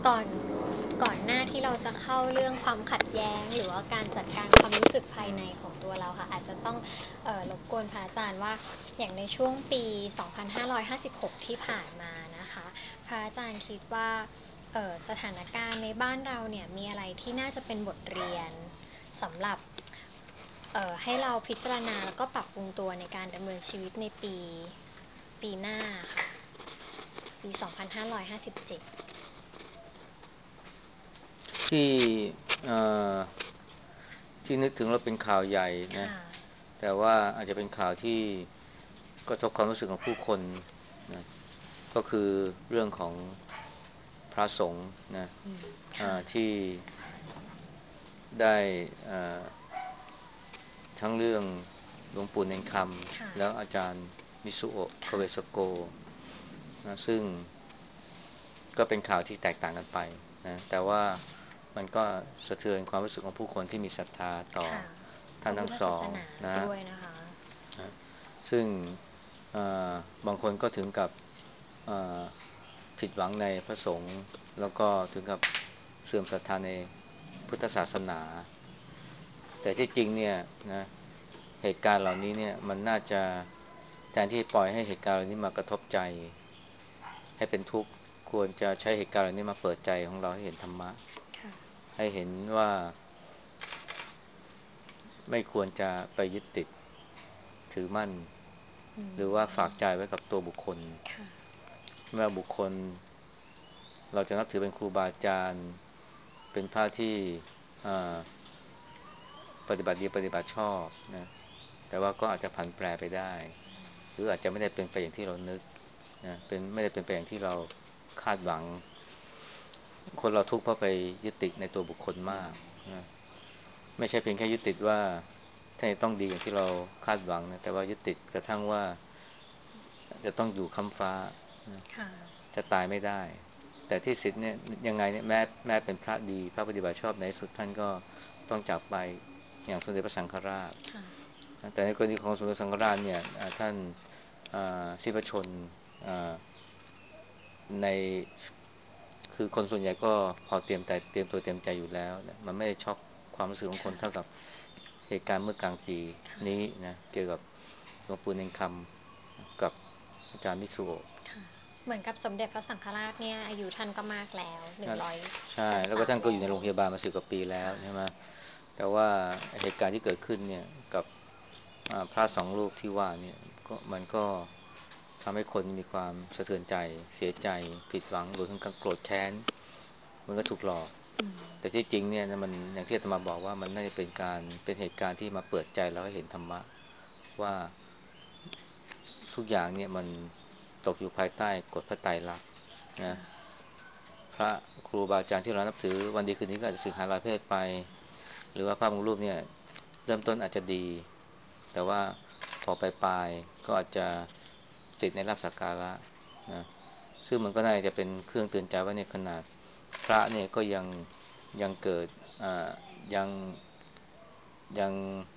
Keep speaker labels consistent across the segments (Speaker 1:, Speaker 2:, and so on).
Speaker 1: ก่อนก่อนหน้าที่เราจะเข้าเรื่องความขัดแย้งหรือว่าการจัดการความรู้สึกภายในของตัวเราค่ะอาจจะต้องรบกวนพระอาจารย์ว่าอย่างในช่วงปี2556ที่ผ่านมานะคะพระอาจารย์คิดว่าสถานการณ์ในบ้านเราเนี่ยมีอะไรที่น่าจะเป็นบทเรียนสำหรับให้เราพิจารณาแล้วก็ปรับปรุงตัวในการดำเนินชีวิตในปีหน้าค่ะปี2557
Speaker 2: ที่เอ่อที่นึกถึงเราเป็นข่าวใหญ่นะ
Speaker 1: ค่ะ
Speaker 2: แต่ว่าอาจจะเป็นข่าวที่กระทบความรู้สึกของผู้คนนะก็คือเรื่องของพระสงฆ์นะ
Speaker 1: ค่ะ
Speaker 2: ที่ได้เอ่อทั้งเรื่องหลวงปู่เนนค
Speaker 1: ค่ะ
Speaker 2: ำแล้วอาจารย์มิสุโอะคาเวส
Speaker 1: ค่ะ
Speaker 2: โกนะซึ่งก็เป็นข่าวที่แตกต่างกันไปนะแต่ว่ามันก็สะเทือนความรู้สึกของผู้คนที่มีศรัทธาต่อ
Speaker 1: ค่ะพ
Speaker 2: ท่าน
Speaker 1: ระพุทธ
Speaker 2: ทั้งสอง
Speaker 1: ศาสนา
Speaker 2: นะ
Speaker 1: ด้วยนะคะ
Speaker 2: นะซึ่งเอ่อบางคนก็ถึงกับเอ่อผิดหวังในพระสงฆ์แล้วก็ถึงกับเสื่อมศรัทธาในพุทธศาสนาแต่ที่จริงเนี่ยนะเหตุการณ์เหล่านี้เนี่ยมันน่าจะแทนที่ปล่อยให้เหตุการณ์เหล่านี้มากระทบใจให้เป็นทุกข์ควรจะใช้เหตุการณ์เหล่านี้มาเปิดใจของเราให้เห็นธรรมะ
Speaker 1: ค่ะ
Speaker 2: ให้เห็นว่าไม่ควรจะไปยึดติดถือมั่น
Speaker 1: อื
Speaker 2: หรือว่าฝาก
Speaker 1: ม
Speaker 2: ใจไว้กับตัวบุคคล
Speaker 1: ค่ะ
Speaker 2: ไม่ว่าบุคคลเราจะนับถือเป็นครูบาอาจารย์เป็นพระที่อ่าปฏิบัติดีปฏิบัติชอบนะแต่ว่าก็อาจจะผันแปรไปได้หรืออาจจะไม่ได้เป็นไปอย่างที่เรานึกนะเป็นไม่ได้เป็นไปอย่างที่เราคาดหวังคนเราทุกข์เพราะไปยึดติดในตัวบุคคลมากนะไม่ใช่เพียงแค่ยึดติดว่าท่านจะต้องดีอย่างที่เราคาดหวังนะแต่ว่ายึดติดกระทั่งว่าจะต้องอยู่ค้ำฟ้านะ
Speaker 1: ค่ะ
Speaker 2: จะตายไม่ได้แต่ที่สุดเนี่ยยังไงเนี่ยแม้เป็นพระดีพระปฏิบัติชอบในที่สุดท่านก็ต้องจากไปอย่างสมเด็จพระสังฆราช
Speaker 1: ค่ะ
Speaker 2: แต่ในกรณีของสมเด็จพระสังฆราชเนี่ยท่านสิ้นพระชนม์ในคือคนส่วนใหญ่ก็พอเตรียมตัวเตรียมใจอยู่แล้วนะมันไม่ได้ช็อกความรู้สึกของคน
Speaker 1: ค่ะ
Speaker 2: เท่ากับเหตุการณ์เมื่อกลางปี
Speaker 1: ค่ะ
Speaker 2: นี้นะเกี่ยวกับหลวงปู่เนนคำกับอาจารย์มิสุโอะ
Speaker 1: ค่ะเหมือนกับสมเด็จพระสังฆราชเนี่ยอายุท่านก็มากแล้ว100
Speaker 2: ใช่
Speaker 1: พรร
Speaker 2: แล้วก็
Speaker 1: ษาแล้ว
Speaker 2: ท่านก็อยู่ในโรงพยาบาลมา10 กว่าปีแล้ว
Speaker 1: ค่ะ
Speaker 2: ใช่ไหมแต่ว่าเหตุการณ์ที่เกิดขึ้นเนี่ยกับพระสองรูปที่ว่าเนี่ยก็มันก็ทำให้คนมีความสะเทือนใจเสียใจผิดหวังรวมถึงการโกรธแค้นมันก็ถูกหลอก
Speaker 1: อืม
Speaker 2: แต่ที่จริงเนี่ยนะมันอย่างที่อาตมาบอกว่ามันน่าจะเป็นเหตุการณ์ที่มาเปิดใจเราให้เห็นธรรมะว่าทุกอย่างเนี่ยมันตกอยู่ภายใต้กฎพระไตรลักษณ์นะ
Speaker 1: ค่ะ
Speaker 2: พระครูบาอาจารย์ที่เรานับถือวันดีคืนนี้ก็อาจจะสึกหาลาเพศไปหรือว่าพระบางรูปเนี่ยเริ่มต้นอาจจะดีแต่ว่าพอปลายก็อาจจะติดในลาภสักการะนะซึ่งมันก็น่าจะเป็นเครื่องเตือนใจว่าในขนาดพระเนี่ยก็ยังเกิดอ่ายังยัง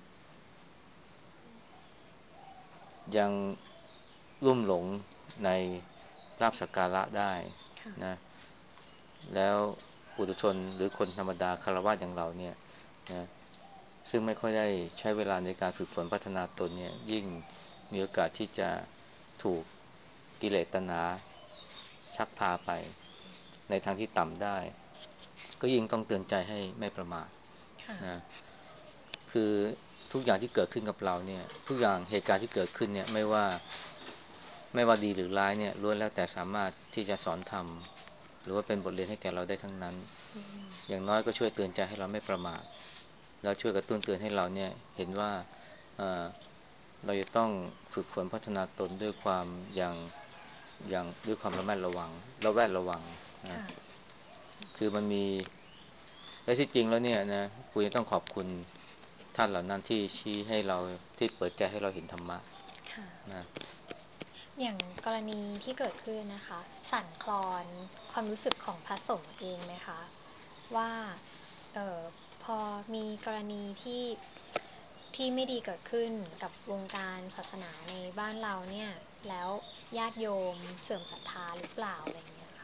Speaker 2: ยังลุ่มหลงในลาภสักการะได้
Speaker 1: ค่ะ
Speaker 2: นะแล้วปุถุชนหรือคนธรรมดาคารวะอย่างเราเนี่ยนะซึ่งไม่ค่อยได้ใช้เวลาในการฝึกฝนพัฒนาตนเนี่ยยิ่งมีโอกาสที่จะถูกกิเลสตัณหาชักพาไปในทางที่ต่ำได้ก็ยิ่งต้องเตือนใจให้ไม่ประมาท
Speaker 1: ค่ะ
Speaker 2: นะคือทุกอย่างที่เกิดขึ้นกับเราเนี่ยทุกอย่างเหตุการณ์ที่เกิดขึ้นเนี่ยไม่ว่าดีหรือร้ายเนี่ยล้วนแล้วแต่สามารถที่จะสอนธรรมหรือว่าเป็นบทเรียนให้แก่เราได้ทั้งนั้น
Speaker 1: อืม
Speaker 2: อย่างน้อยก็ช่วยเตือนใจให้เราไม่ประมาทแล้วช่วยกระตุ้นเตือนให้เราเนี่ยเห็นว่าเอ่อเราจะต้องฝึกฝนพัฒนาตนด้วยความอย่างด้วยความระแวดระวังนะ
Speaker 1: ค่ะ
Speaker 2: คือมันมีและที่จริงแล้วเนี่ยนะคุณจะต้องขอบคุณท่านเหล่านั้นที่ชี้ให้เราที่เปิดใจให้เราเห็นธรรมะ
Speaker 1: ค่ะ
Speaker 2: นะ
Speaker 1: อย่างกรณีที่เกิดขึ้นนะคะสั่นคลอนความรู้สึกของพระสงฆ์เองไหมคะว่าเอ่อพอมีกรณีที่ไม่ดีเกิดขึ้นกับวงการศาสนาในบ้านเราเนี่ยแล้วญาติโยมเสื่อมศรัทธาหรือเปล่าอะไรอย่างเงี้ยค่ะ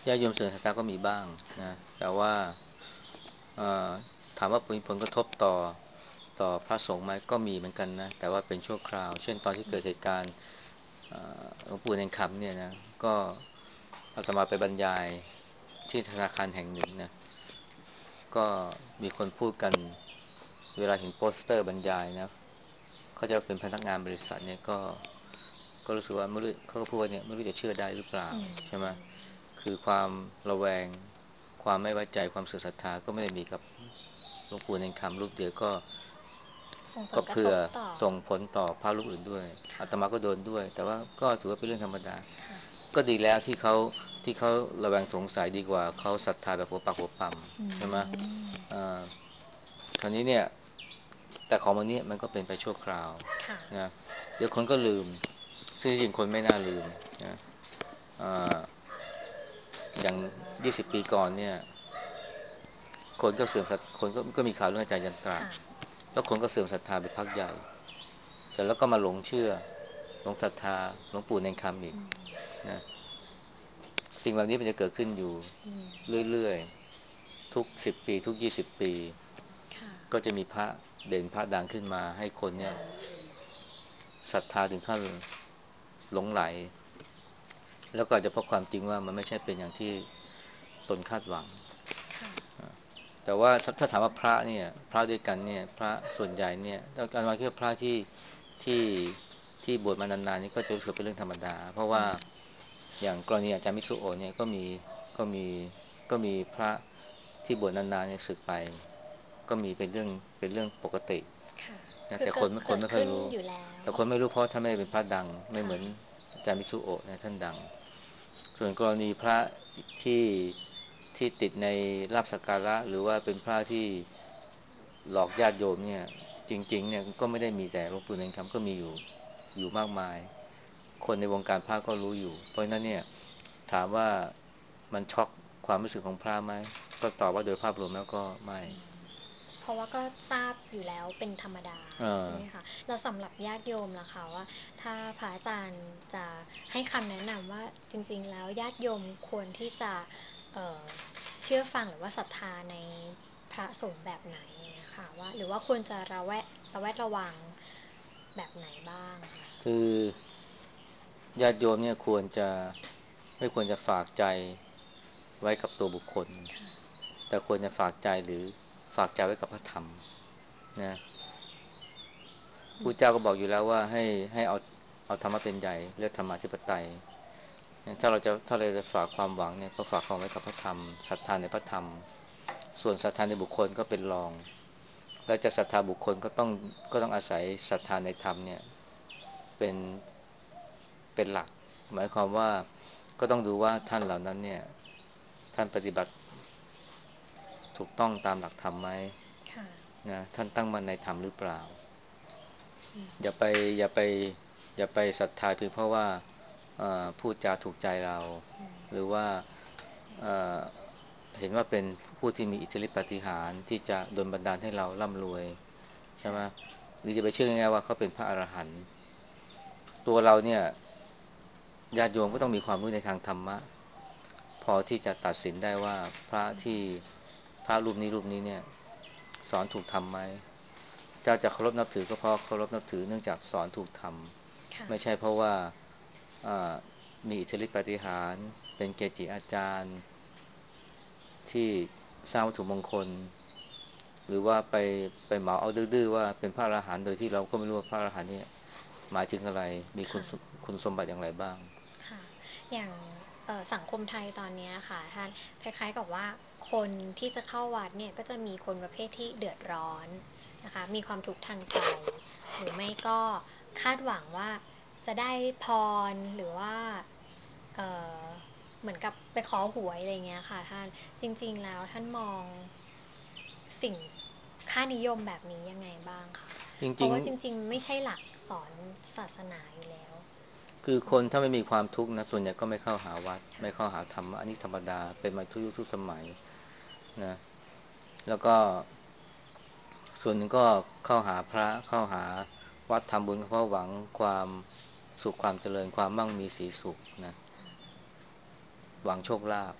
Speaker 2: ญาติโยมเสื่อมศรัทธาก็มีบ้างนะแต่ว่าเอ่อถามว่ามีผลกระทบต่อพระสงฆ์ไหมก็มีเหมือนกันนะแต่ว่าเป็นชั่วคราวเช่นตอนที่เกิดเหตุการณ์หลวงปู่เนรคำเนี่ยนะก็อาตมาไปบรรยายที่ธนาคารแห่งหนึ่งนะก็มีคนพูดกันเวลาเห็นโปสเตอร์บรรยายนะเขาจะเป็นพนักงานบริษัทเนี่ยก็รู้สึกว่าไม่รู้เขาก็พูดว่าเนี่ยไม่รู้จะเชื่อได้หรือเปล่า
Speaker 1: อื
Speaker 2: ใช่ไหม
Speaker 1: ม
Speaker 2: คือความระแวงความไม่ไว้ใจความเสื่อมศรัทธาก็ไม่ได้มีกับหลวงปู่เนรคำรูปเดียวก็
Speaker 1: ส่งผลกระท
Speaker 2: ก็เผื่อ
Speaker 1: บต่อ
Speaker 2: ส่งผลต่อพระรูปอื่นด้วยอา
Speaker 1: ค่ะ
Speaker 2: ตมาก็โดนด้วยแต่ว่าก็ถือว่าเป็นเรื่องธรรมดา
Speaker 1: ค่ะ
Speaker 2: ก็ดีแล้วที่เขาระแวงสงสัยดีกว่าเขาศรัทธาแบบหัวปักหัวปั๊ม
Speaker 1: อื
Speaker 2: ใช่ไหม
Speaker 1: ม
Speaker 2: อ่าคราวนี้เนี่ยแต่ของวันนี้มันก็เป็นไปชั่วคราว
Speaker 1: ค่ะ
Speaker 2: นะเดี๋ยวคนก็ลืมซึ่งจริงๆคนไม่น่าลืมนะอ่าอย่าง20ปีก่อนเนี่ยคนก็เสื่อมศรัทคนก็มีข่าวเรื่องอาจารย์ยันตรา
Speaker 1: ค่ะ
Speaker 2: แล้วคนก็เสื่อมศรัทธาไปพักใหญ่เสร็จแล้วก็มาหลงเชื่อหลงศรัทธาหลวงปู่เนรคำอีก
Speaker 1: อืม
Speaker 2: นะสิ่งแบบนี้มันจะเกิดขึ้นอยู่
Speaker 1: อืม
Speaker 2: เรื่อยๆทุก10 ปีทุก20 ปี
Speaker 1: ค่ะ
Speaker 2: ก็จะมีพระเด่นพระดังขึ้นมาให้คนเนี่ยศรัทธาถึงขั้นหลงไหลแล้วก็อาจจะพบความจริงว่ามันไม่ใช่เป็นอย่างที่ตนคาดหวัง
Speaker 1: ค่ะ
Speaker 2: แต่ว่าถ้าถามว่าพระเนี่ยพระด้วยกันเนี่ยพระส่วนใหญ่เนี่ยการมาคิดว่าพระที่ที่บวชมานานๆนี่ก็จะรู้สึกเป็นเรื่องธรรมดาเพราะว่า
Speaker 1: อืม
Speaker 2: อย่างกรณีอาจารย์มิสุโอะเนี่ยก็มีก็มีพระที่บวชนานๆเนี่ยสึกไปก็มีเป็นเรื่องปกติ
Speaker 1: ค่ะ
Speaker 2: นะ
Speaker 1: คือ
Speaker 2: แต่คน
Speaker 1: เกิดขึ้น
Speaker 2: ไม่รู้
Speaker 1: อยู่แล้ว
Speaker 2: แต่คนไม่รู้เพราะท่านไม่ได้เป็นพระดังไม่เห
Speaker 1: ค่ะ
Speaker 2: มือนอาจารย์มิสุโอะนะท่านดังส่วนกรณีพระที่ที่ติดในลาภสักการะหรือว่าเป็นพระที่หลอกญาติโยมเนี่ยจริงๆเนี่ยก็ไม่ได้มีแต่หลวงปู่เนรคำก็มีอยู่มากมายคนในวงการพระก็รู้อยู่เพราะฉะนั้นเนี่ยถามว่ามันช็อกความรู้สึกของพระไหมก็ตอบว่าโดยภาพรวมแล้วก็ไม่
Speaker 1: เพราะว่าก็ทราบอยู่แล้วเป็นธรรมดา
Speaker 2: เออ
Speaker 1: ใช่ไหมคะแล้วสำหรับญาติโยมล่ะคะว่าถ้าพระอาจารย์จะให้คำแนะนำว่าจริงๆแล้วญาติโยมควรที่จะเอ่อเชื่อฟังหรือว่าศรัทธาในพระสงฆ์แบบไหนอย่างเงี้ยค่ะว่าหรือว่าควรจะระแวดระวังแบบไหนบ้างคะ
Speaker 2: คือญาติโยมเนี่ยไม่ควรจะฝากใจไว้กับตัวบุคคล
Speaker 1: ค่ะ
Speaker 2: แต่ควรจะฝากใจหรือฝากใจไว้กับพระธรรมนะ
Speaker 1: อืม
Speaker 2: ผู้เจ้าก็บอกอยู่แล้วว่าให้เอาธรรมะเป็นใหญ่เลือกธรรมะธิปไตยถ้าเราจะฝากความหวังเนี่ยก็ฝากความไว้กับพระธรรมศรัทธาในพระธรรมส่วนศรัทธาในบุคคลก็เป็นรองแล้วจะศรัทธาบุคคลก็ต้องอาศัยศรัทธาในธรรมเนี่ยเป็นเป็นหลักหมายความว่าก็ต้องดูว่าท่านเหล่านั้นเนี่ยท่านปฏิบัติถูกต้องตามหลักธรรมไหม
Speaker 1: ค่ะ
Speaker 2: นะท่านตั้งมั่นในธรรมหรือเปล่า
Speaker 1: อืม
Speaker 2: อย่าไปอย่าไปอย่าไปศรัทธาเพียงเพราะว่าพูดจาถูกใจเรา
Speaker 1: อืม
Speaker 2: หรือว่าเอ่อเห็นว่าเป็นผู้ที่มีอิทธิฤทธิปาฏิหาริย์ที่จะดลบันดาลให้เราร่ำรวยใช่ไหม
Speaker 1: ค่ะ
Speaker 2: หรือจะไปเชื่อง่ายๆว่าเขาเป็นพระอรหันต์ตัวเราเนี่ยญาติโยมก็ต้องมีความรู้ในทางธรรมะพอที่จะตัดสินได้ว่าพระที่พระรูปนี้เนี่ยสอนถูกทำไหมเจ้าจะเคารพนับถือก็เพราะเคารพนับถือเนื่องจากสอนถูกทำ
Speaker 1: ค่ะ
Speaker 2: ไม่ใช่เพราะว่าอ่ามีอิทธิฤทธิปาฏิหาริย์เป็นเกจิอาจารย์ที่สร้างวัตถุมงคลหรือว่าไปเหมาเอาดื้อๆว่าเป็นพระอรหันต์โดยที่เราก็ไม่รู้ว่าพระอรหันต์เนี่ยหมายถึงอะไรมี
Speaker 1: ค่ะ
Speaker 2: คุณสมบัติอย่างไรบ้าง
Speaker 1: ค่ะอย่างสังคมไทยตอนเนี้ยค่ะท่านคล้ายๆกับว่าคนที่จะเข้าวัดเนี่ยก็จะมีคนประเภทที่เดือดร้อนนะคะมีความทุกข์ทางใจหรือไม่ก็คาดหวังว่าจะได้พรหรือว่าเอ่อเหมือนกับไปขอหวยอะไรเงี้ยค่ะท่านจริงๆแล้วท่านมองสิ่งค่านิยมแบบนี้ยังไงบ้างคะ
Speaker 2: จริง
Speaker 1: เพราะว่าจริงๆไม่ใช่หลักสอนศาสนาอยู่แล้ว
Speaker 2: ๆคือคนถ้าไม่มีความทุกข์นะส่วนใหญ่ก็ไม่เข้าหาวัดไม่เข้า
Speaker 1: ค่ะ
Speaker 2: หาธรรมะอันนี้ธรรมดาเป็นมาทุกยุคทุกสมัยนะแล้วก็ส่วนหนึ่งก็เข้าหาพระเข้าหาวัดทำบุญก็เพราะหวังความสุขความเจริญความมั่งมีสีสุขนะหวังโชคลาภ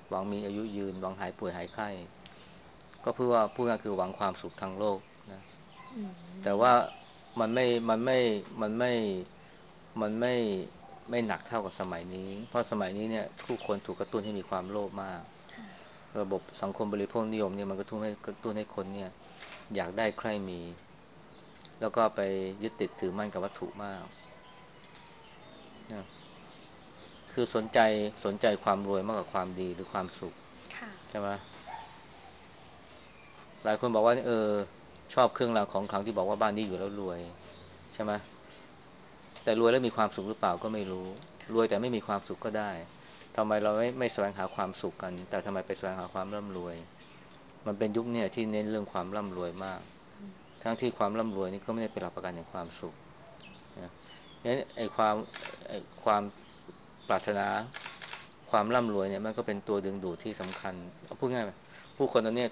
Speaker 2: หวังมีอายุยืนหวังหายป่วยหายไข้ก็เพื่อว่าพูดง่ายคือหวังความสุขทางโลกนะ
Speaker 1: อื
Speaker 2: แต่
Speaker 1: ม
Speaker 2: ว่ามันไม่มันไม่มันไม่มันไม่หนักเท่ากับสมัยนี้เพราะสมัยนี้เนี่ยผู้คนถูกกระตุ้นให้มีความโลภมากระบบสังคมบริโภคนิยมเนี่ยมันกระตุ้นให้คนเนี่ยอยากได้ใคร่มีแล้วก็ไปยึดติดถือมั่นกับวัตถุมากนะคือสนใจความรวยมากกว่าความดีหรือความสุข
Speaker 1: ค่ะ
Speaker 2: ใช่ไหมหลายคนบอกว่าชอบเครื่องรางของขลังที่บอกว่าบ้านนี้อยู่แล้วรวยใช่ไหมแต่รวยแล้วมีความสุขหรือเปล่าก็ไม่รู้รวยแต่ไม่มีความสุขก็ได้ทำไมเราไม่แสวงหาความสุขกันแต่ทำไมไปแสวงหาความร่ำรวยมันเป็นยุคเนี่ยที่เน้นเรื่องความร่ำรวยมากทั้งที่ความร่ำรวยนี่ก็ไม่ได้เป็นหลักประกันแห่งความสุขนะงั้นไอ้ความปรารถนาความร่ำรวยเนี่ยมันก็เป็นตัวดึงดูดที่สำคัญพูดง่ายไหมผู้คนตอนนี้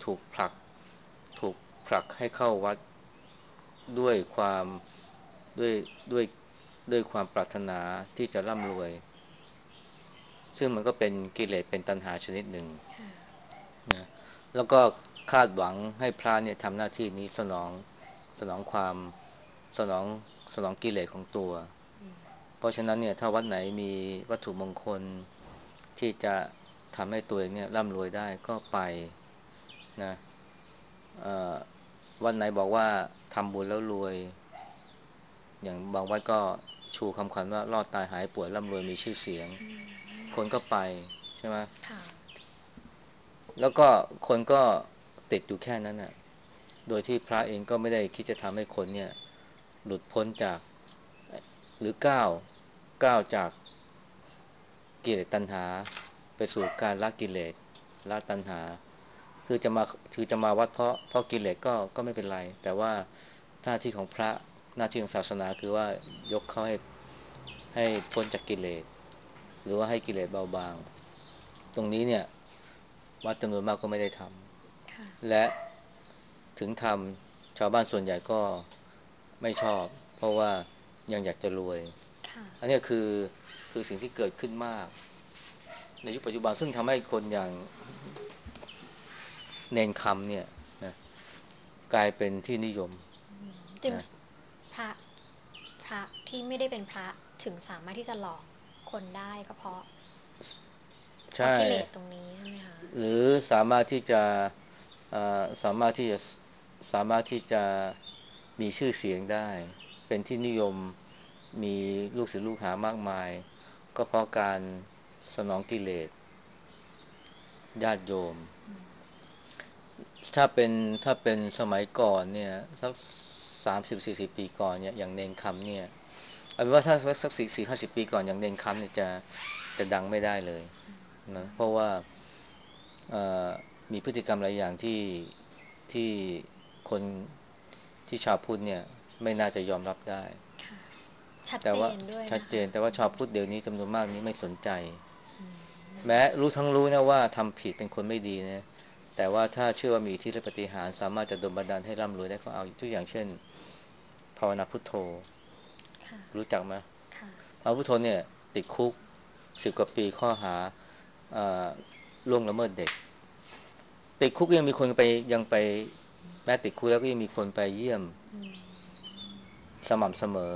Speaker 2: ถูกผลักให้เข้าวัดด้วยความด้วยด้วยด้วยความปรารถนาที่จะร่ำรวยซึ่งมันก็เป็นกิเลสเป็นตัณหาชนิดหนึ่งนะแล้วก็คาดหวังให้พระเนี่ยทำหน้าที่นี้สนองความสนองสนองกิเลสของตัวเพราะฉะนั้นเนี่ยถ้าวัดไหนมีวัตถุมงคลที่จะทำให้ตัวเองเนี่ยร่ำรวยได้ก็ไปนะเอ่อวันไหนบอกว่าทำบุญแล้วรวยอย่างบางวัดก็ชูคำขวัญว่ารอดตายหายป่วยร่ำรวยมีชื่อเสียงคนก็ไปใช่ไหม
Speaker 1: ค่ะ
Speaker 2: แล้วก็คนก็ติดอยู่แค่นั้นน่ะโดยที่พระเองก็ไม่ได้คิดจะทำให้คนเนี่ยหลุดพ้นจากหรือก้าวจากกิเลสตัณหาไปสู่การละกิเลสละตัณหาคือจะมาคือจะมาวัดเพราะกิเลสก็ไม่เป็นไรแต่ว่าหน้าที่ของพระหน้าที่ของศาสนาคือว่ายกเขาให้พ้นจากกิเลสหรือว่าให้กิเลสเบาบางตรงนี้เนี่ยวัดจำนวนมากก็ไม่ได้ท
Speaker 1: ค่ะ
Speaker 2: ำและถึงทำชาวบ้านส่วนใหญ่ก็ไม่ชอบเพราะว่ายังอยากจะรวย
Speaker 1: ค่ะ
Speaker 2: อันนี้คือสิ่งที่เกิดขึ้นมากในยุคปัจจุบันซึ่งทำให้คนอย่างเนนคำเนี่ยนะกลายเป็นที่นิยม
Speaker 1: จึง
Speaker 2: นะ
Speaker 1: พระพระที่ไม่ได้เป็นพระถึงสามารถที่จะหลอกคนได้ก็เพราะ
Speaker 2: ใช่
Speaker 1: กิเลสตรงนี้ใช่ไหมคะ
Speaker 2: หรือสามารถที่จะสามารถที่จะสามารถที่จะมีชื่อเสียงได้เป็นที่นิยมมีลูกศิษย์ลูกหามากมายก็เพราะการสนองกิเลสญาติโยมถ้าเป็นถ้าเป็นสมัยก่อนเนี่ยสัก30-40 ปีก่อนเนี่ยอย่างเนนคำเนี่ยเอาเป็นว่าถ้าสัก40-50 ปีก่อนอย่างเนนคำเนี่ยจะดังไม่ได้เลยนะเพราะว่าเอ่อมีพฤติกรรมหลายอย่างที่คนที่ชาวพุทธเนี่ยไม่น่าจะยอมรับได้
Speaker 1: ค่ะชัดเจ
Speaker 2: แต่ว่า
Speaker 1: นด้วย
Speaker 2: ชัด
Speaker 1: นะคะ
Speaker 2: เจนแต่ว่าชาวพุทธเดี๋ยวนี้จำนวนมากนี้ไม่สนใจแม้รู้ทั้งรู้นะว่าทำผิดเป็นคนไม่ดีนะแต่ว่าถ้าเชื่อว่ามีอิทธิฤทธิปาฏิหาริย์สามารถจะดลบันดาลให้ร่ำรวยได้ก็เอาทุกอย่างเช่นภาวนาพุทโธ
Speaker 1: ค่ะ
Speaker 2: รู้จักไหม
Speaker 1: ค่ะ
Speaker 2: ภาวนาพุทโธเนี่ยติดคุก10 กว่าปีข้อหาเอ่อล่วงละเมิดเด็กติดคุกยังมีคนไปยังไปแม้ติดคุกแล้วก็ยังมีคนไปเยี่ยมสม่ำเสมอ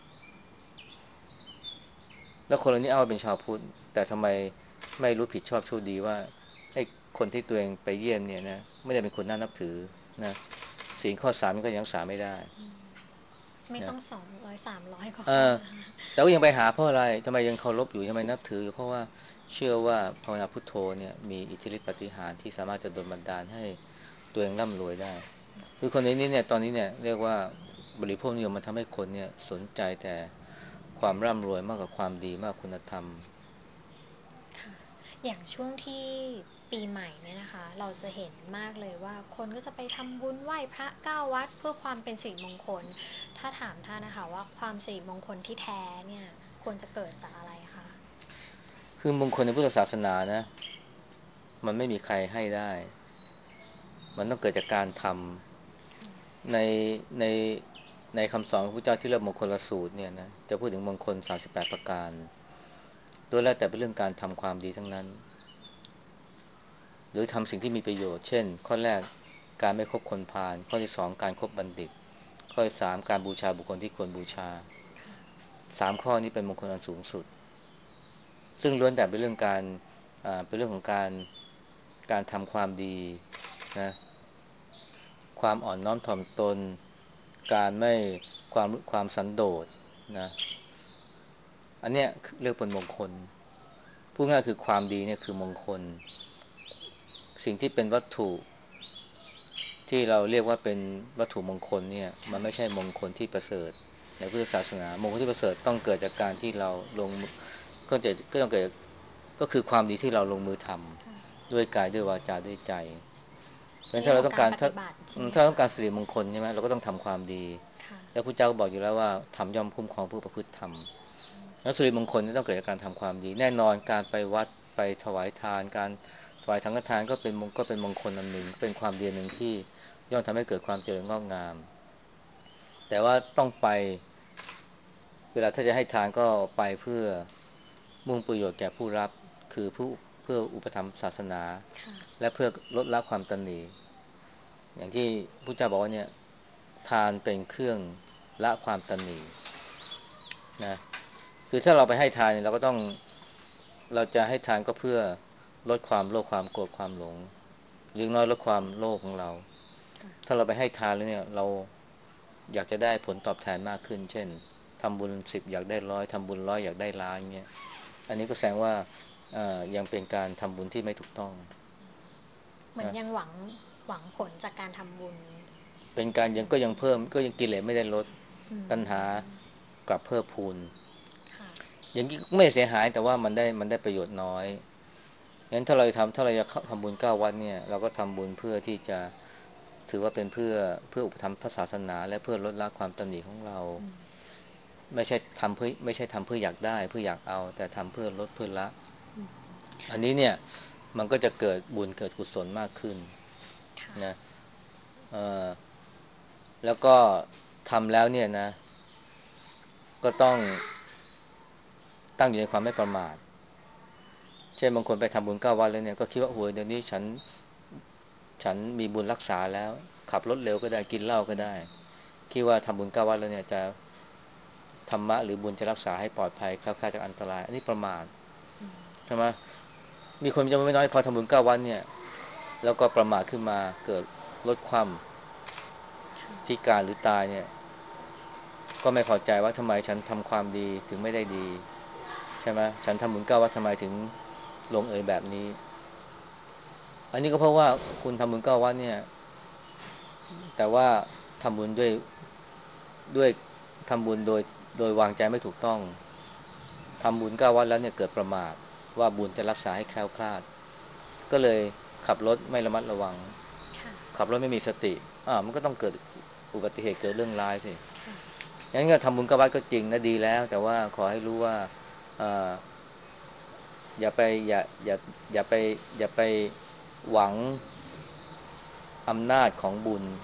Speaker 2: แล้วคนเหล่านี้เอาว่าเป็นชาวพุทธแต่ทำไมไม่รู้ผิดชอบชั่วดีว่าไอ้คนที่ตัวเองไปเยี่ยมเนี่ยนะไม่ได้เป็นคนน่านับถือนะศีลข้อ3มันก็ยังรักษาไม่ได้
Speaker 1: ไม่
Speaker 2: นะ
Speaker 1: ต้อง200300กว่า
Speaker 2: เอ
Speaker 1: ข้อ
Speaker 2: อ
Speaker 1: นะคะ
Speaker 2: แต่ก็ยังไปหาเพราะอะไรทำไมยังเคารพอยู่ทำไมนับถืออยู่เพราะว่าเชื่อว่าภาวนาพุทโธเนี่ยมีอิทธิฤทธิปาฏิหาริย์ที่สามารถจะดลบันดาลให้ตัวเองร่ำรวยได้คือคนนี้เนี่ยตอนนี้เนี่ยเรียกว่าบริโภคนิยมมันทำให้คนเนี่ยสนใจแต่ความร่ำรวยมากกว่าความดีมากกว่าคุณธรรม
Speaker 1: ค่ะอย่างช่วงที่ปีใหม่เนี่ยนะคะเราจะเห็นมากเลยว่าคนก็จะไปทำบุญไหว้พระ9 วัดเพื่อความเป็นสิริมงคลถ้าถามท่านนะคะว่าความสิริมงคลที่แท้เนี่ยควรจะเกิดจากอะไรคะ
Speaker 2: คือมงคลในพุทธศาสนานะมันไม่มีใครให้ได้มันต้องเกิดจากการทำในในในคำสอนของพระเจ้าที่เรียกมงคลสูตรเนี่ยนะจะพูดถึงมงคล38 ประการตัวแรกแต่เป็นเรื่องการทำความดีทั้งนั้นหรือทำสิ่งที่มีประโยชน์เช่นข้อแรกการไม่คบคนพาลข้อที่สองการคบบัณฑิตข้อที่สามการบูชาบุคคลที่ควรบูชาสามข้อนี้เป็นมงคลอันสูงสุดซึ่งล้วนแต่เป็นเรื่องการเป็นเรื่องของการทำความดีนะความอ่อนน้อมถ่อมตนการไม่ความสันโดษนะอันเนี้ยเรียกเป็นมงคลพูดง่ายคือความดีเนี่ยคือมงคลสิ่งที่เป็นวัตถุที่เราเรียกว่าเป็นวัตถุมงคลเนี่ยมันไม่ใช่มงคลที่ประเสริฐในพุทธศาสนามงคลที่ประเสริฐต้องเกิดจากการที่เราลงก็ต้องเกิดก็คือความดีที่เราลงมือทำด้วยกายด้วยวาจาด้วยใจเพราะฉะนั้น
Speaker 1: เรื่องของการป
Speaker 2: ถ้า
Speaker 1: ฏิบัติใช่ไหม
Speaker 2: ถ้าต้อง
Speaker 1: คะ
Speaker 2: การสิริมงคลใช่ไหมเราก็ต้องทำความดีแล้วพระเจ้าก็บอกอยู่แล้วว่าทำย่อมคุ้มครองผู้ประพฤติธรรมแล้วสิริมงคลนี่ต้องเกิดจากการทำความดีแน่นอนการไปวัดไปถวายทานการถวายสังฆทานก็เป็นมงคลอันหนึ่งเป็นความดีหนึ่งที่ย่อมทำให้เกิดความเจริญงอกงามแต่ว่าต้องไปเวลาถ้าจะให้ทานก็ไปเพื่อมุ่งประโยชน์แก่ผู้รับคือเพื่ออุปถัมภ์ศาสนาและเพื่อลดละความตนีอย่างที่พระเจ้าบอกว่าเนี่ยทานเป็นเครื่องละความตนีนะคือถ้าเราไปให้ทานเนี่ยเราจะให้ทานก็เพื่อลดความโลภความโกรธความหลงหรือน้อยลดความโลภของเราถ้าเราไปให้ทานแล้วเนี่ยเราอยากจะได้ผลตอบแทนมากขึ้นเช่นทำบุญ10อยากได้100ทำบุญ100อยากได้ล้านเงี้ยอันนี้ก็แสดงว่ายังเป็นการทำบุญที่ไม่ถูกต้อง
Speaker 1: เหมือน
Speaker 2: นะ
Speaker 1: ยังหวังผลจากการทำบุญ
Speaker 2: เป็นการยังเพิ่มก็ยังกิเลสไม่ได้ลด
Speaker 1: อื
Speaker 2: ตัณหา
Speaker 1: ม
Speaker 2: กลับเพิ่มพูน
Speaker 1: ค่ะ
Speaker 2: อย่างนี้ไม่เสียหายแต่ว่ามันได้ประโยชน์น้อยงั้นถ้าเราจะทำบุญ9 วัดเนี่ยเราก็ทำบุญเพื่อที่จะถือว่าเป็นเพื่ออุปถัมภ์พระศาสนาและเพื่อลดละความตนีของเราไม่ใช่ทำเพื่ออยากได้เพื่ออยากเอาแต่ทำเพื่อลดเพื่อละอัน
Speaker 1: ค่ะ
Speaker 2: นี้เนี่ยมันก็จะเกิดบุญเกิดกุศลมากขึ้น
Speaker 1: ค่ะ
Speaker 2: นะเออแล้วก็ทำแล้วเนี่ยนะก็ต้องตั้งอยู่ในความไม่ประมาทเช่นบางคนไปทำบุญ9 วัดแล้วเนี่ยก็คิดว่าโอ้ยเดี๋ยวนี้ฉันมีบุญรักษาแล้วขับรถเร็วก็ได้กินเหล้าก็ได้คิดว่าทำบุญ9 วัดแล้วเนี่ยจะธรรมะหรือบุญจะรักษาให้ปลอดภัยแคล้วคลาดจากอันตรายอันนี้ประมาทใช่ไหมมีคนจำนวนไม่น้อยพอทำบุญ9 วันเนี่ยแล้วก็ประมาทขึ้นมาเกิดลดความพิการหรือตายเนี่ยก็ไม่พอใจว่าทำไมฉันทำความดีถึงไม่ได้ดีใช่ไหมฉันทำบุญ9 วัดทำไมถึงลงเอยแบบนี้อันนี้ก็เพราะว่าคุณทำบุญ9 วัดเนี่ยแต่ว่าทำบุญด้วยทำบุญโดยวางใจไม่ถูกต้องทำบุญ9 วัดแล้วเนี่ยเกิดประมาทว่าบุญจะรักษาให้แคล้วคลาดก็เลยขับรถไม่ระมัดระวัง
Speaker 1: ค่ะ
Speaker 2: ขับรถไม่มีสติมันก็ต้องเกิดอุบัติเหตุเกิดเรื่องร้ายสิ
Speaker 1: ค่ะ
Speaker 2: งั้นก็ทำบุญ9 วัดก็จริงนะดีแล้วแต่ว่าขอให้รู้ว่าอ่าอย่าไปอย่าไปอย่าไปหวังอำนาจของบุญ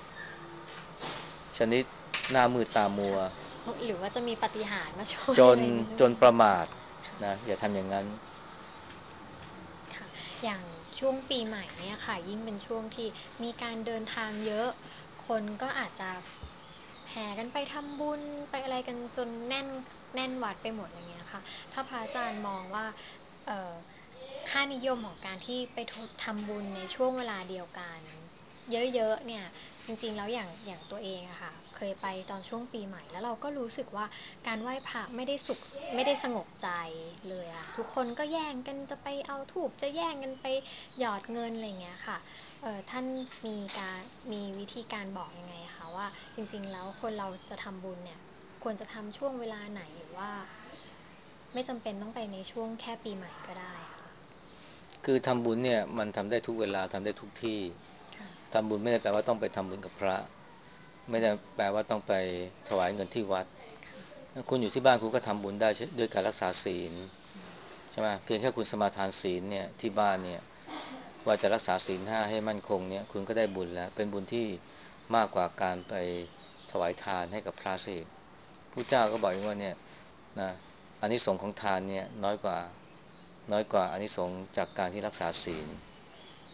Speaker 2: ชนิดหน้ามืดตามัว
Speaker 1: ค่ะหรือว่าจะมีปาฏิหาริย์มาช่ว
Speaker 2: จน
Speaker 1: ยอะไรอย่างนี้ใช่ไห
Speaker 2: จ
Speaker 1: มคะ
Speaker 2: นประมาท
Speaker 1: ค่ะ
Speaker 2: นะอย่าทำอย่างนั้น
Speaker 1: ค่ะอย่างช่วงปีใหม่เนี่ยค่ะยิ่งเป็นช่วงที่มีการเดินทางเยอะคนก็อาจจะแห่กันไปทำบุญไปอะไรกันจนแน่นวัดไปหมดอะไรเงี้ยค่ะถ้าพระอาจารย์มองว่าเอ่อ ค่านิยมของการที่ไปทำบุญในช่วงเวลาเดียวกันเยอะๆเนี่ยจริงๆแล้วอย่างตัวเองอะค่ะเคยไปตอนช่วงปีใหม่แล้วเราก็รู้สึกว่าการไหว้พระไม่ได้สงบใจเลยอะทุกคนก็แย่งกันจะไปเอาถูปจะแย่งกันไปหยอดเงินอะไรเงี้ยค่ะท่านมีวิธีการบอกยังไงคะว่าจริงๆแล้วคนเราจะทำบุญเนี่ยควรจะทำช่วงเวลาไหนหรือว่าไม่จำเป็นต้องไปในช่วงแค่ปีใหม่ก็ได้ค่ะ
Speaker 2: คือทำบุญเนี่ยมันทำได้ทุกเวลาทำได้ทุกที่
Speaker 1: ค่ะ
Speaker 2: ทำบุญไม่ได้แปลว่าต้องไปทำบุญกับพระไม่ได้แปลว่าต้องไปถวายเงินที่วัดคุณอยู่ที่บ้านคุณก็ทำบุญได้ด้วยการรักษาศีลใช่ไหมเพียงแค่คุณสมาทานศีลเนี่ยที่บ้านเนี่ยว่าจะรักษาศีล 5ให้มั่นคงเนี่ยคุณก็ได้บุญแล้วเป็นบุญที่มากกว่าการไปถวายทานให้กับพระสิผู้เจ้าก็บอกว่าเนี่ยนะอานิสงส์ของทานเนี่ยน้อยกว่าอานิสงส์จากการที่รักษาศีล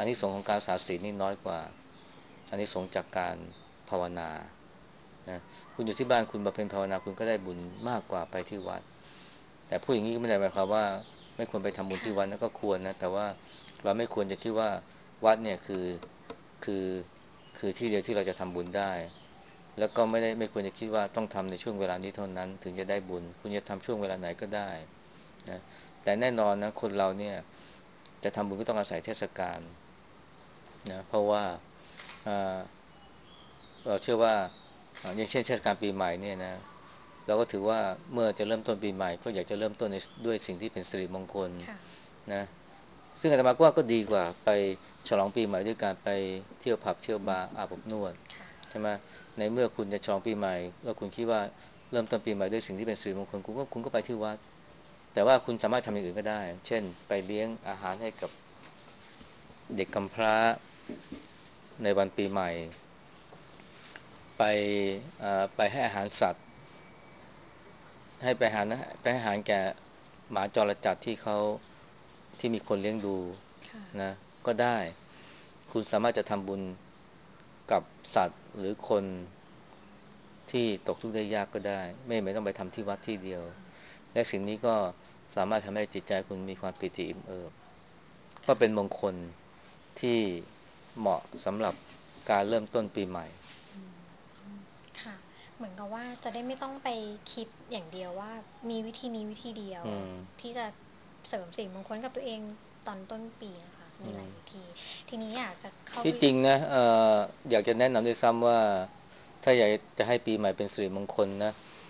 Speaker 2: อานิสงส์ของการรักษาศีลนี่น้อยกว่าอานิสงส์จากการภาวนานะคุณอยู่ที่บ้านคุณบำเพ็ญภาวนาคุณก็ได้บุญมากกว่าไปที่วัดแต่พูดอย่างนี้ก็ไม่ได้หมายความว่าไม่ควรไปทำบุญที่
Speaker 1: ค่ะ
Speaker 2: วัดนะก็ควรนะแต่ว่าเราไม่ควรจะคิดว่าวัดเนี่ยคือคือที่เดียวที่เราจะทำบุญได้แล้วก็ไม่ควรจะคิดว่าต้องทำในช่วงเวลานี้เท่านั้นถึงจะได้บุญคุณจะทำช่วงเวลาไหนก็ได้นะแต่แน่นอนนะคนเราเนี่ยจะทำบุญก็ต้องอาศัยเทศกาลนะเพราะว่าอ่าเราเชื่อว่าอย่างเช่นเทศกาลปีใหม่เนี่ยนะเราก็ถือว่าเมื่อจะเริ่มต้นปีใหม่ก็อยากจะเริ่มต้นด้วยสิ่งที่เป็นสิริมงคล
Speaker 1: ค่ะ
Speaker 2: นะซึ่งอาตมาก็ว่าก็ดีกว่าไปฉลองปีใหม่ด้วยการไปเที่ยวผับเที่ยว
Speaker 1: อืม
Speaker 2: บาร์อาบอบนวด
Speaker 1: ค่ะ
Speaker 2: ใช่ไหมในเมื่อคุณจะฉลองปีใหม่แล้วคุณคิดว่าเริ่มต้นปีใหม่ด้วยสิ่งที่เป็นสิริมงคลคุณก็ไปที่วัดแต่ว่าคุณสามารถทำอย่างอื่นก็ได้เช่นไปเลี้ยงอาหารให้กับเด็กกำพร้าในวันปีใหม่ไปไปให้อาหารสัตว์ ให้ไปให้อาหารแก่หมาจรจัดที่เขาที่มีคนเลี้ยงดู
Speaker 1: ค่ะ
Speaker 2: นะก็ได้คุณสามารถจะทำบุญกับสัตว์หรือคนที่ตกทุกข์ได้ยากก็ได้ไม่ต้องไปทำที่วัดที่เดียวและสิ่งนี้ก็สามารถทำให้จิตใจคุณมีความปิติอิ่มเอิบก็
Speaker 1: ค่ะ
Speaker 2: เป็นมงคลที่เหมาะสำหรับการเริ่มต้นปีใหม่
Speaker 1: อืมค่ะเหมือนกับว่าจะได้ไม่ต้องไปคิดอย่างเดียวว่ามีวิธีนี้วิธีเดียว
Speaker 2: อืม
Speaker 1: ที่จะเสริมสิ่งมงคลกับตัวเองตอนต้นปีนะคะมี
Speaker 2: อืม
Speaker 1: หลายวิธีทีนี้อยากจะเข้า
Speaker 2: ที่จริงนะอยากจะแนะนำด้วยซ้ำว่าถ้าอยากจะให้ปีใหม่เป็นสิริมงคลนะ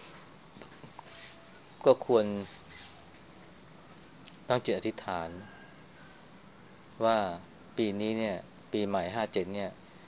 Speaker 2: ก็ควรตั้งจิตอธิษฐานว่าปีนี้เนี่ยปีใหม่57เนี่ย